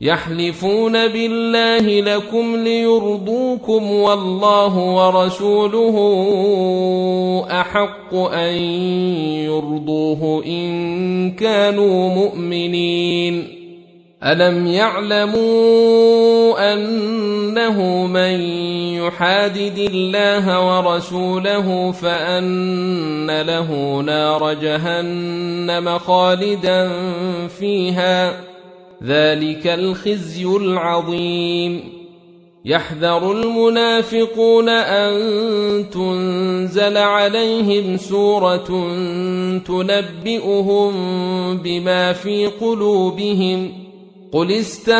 يحلفون بالله لكم ليرضوكم والله ورسوله أحق أن يرضوه إن كانوا مؤمنين. ألم يعلموا أنه من يحادد الله ورسوله فأن له نار جهنم خالدا فيها ذلك الخزي العظيم. يحذر المنافقون أن تنزل عليهم سورة تنبئهم بما في قلوبهم قل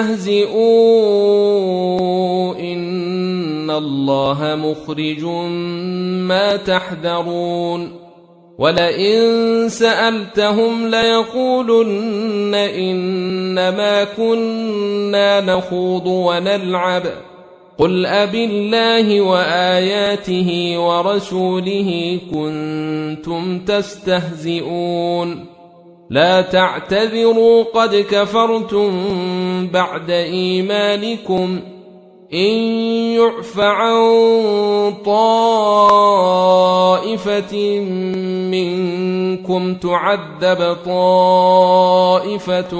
استهزئوا إن الله مخرج ما تحذرون. ولئن سألتهم ليقولن إنما كنا نخوض ونلعب قل أبالله وآياته ورسوله كنتم تستهزئون لا تعتذروا قد كفرتم بعد إيمانكم إن يعف عن طائفة منكم تعذب طائفة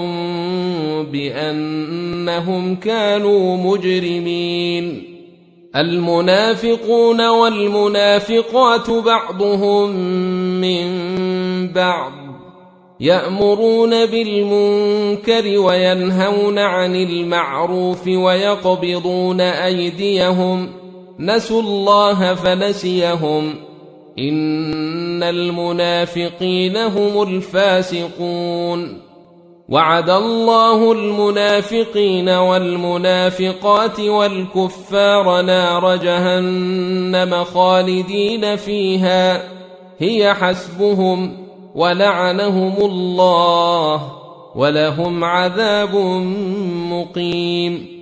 بأنهم كانوا مجرمين. المنافقون والمنافقات بعضهم من بعض يأمرون بالمنكر وينهون عن المعروف ويقبضون أيديهم نسوا الله فنسيهم إن المنافقين هم الفاسقون. وعد الله المنافقين والمنافقات والكفار نار جهنم خالدين فيها هي حسبهم ولعنهم الله ولهم عذاب مقيم.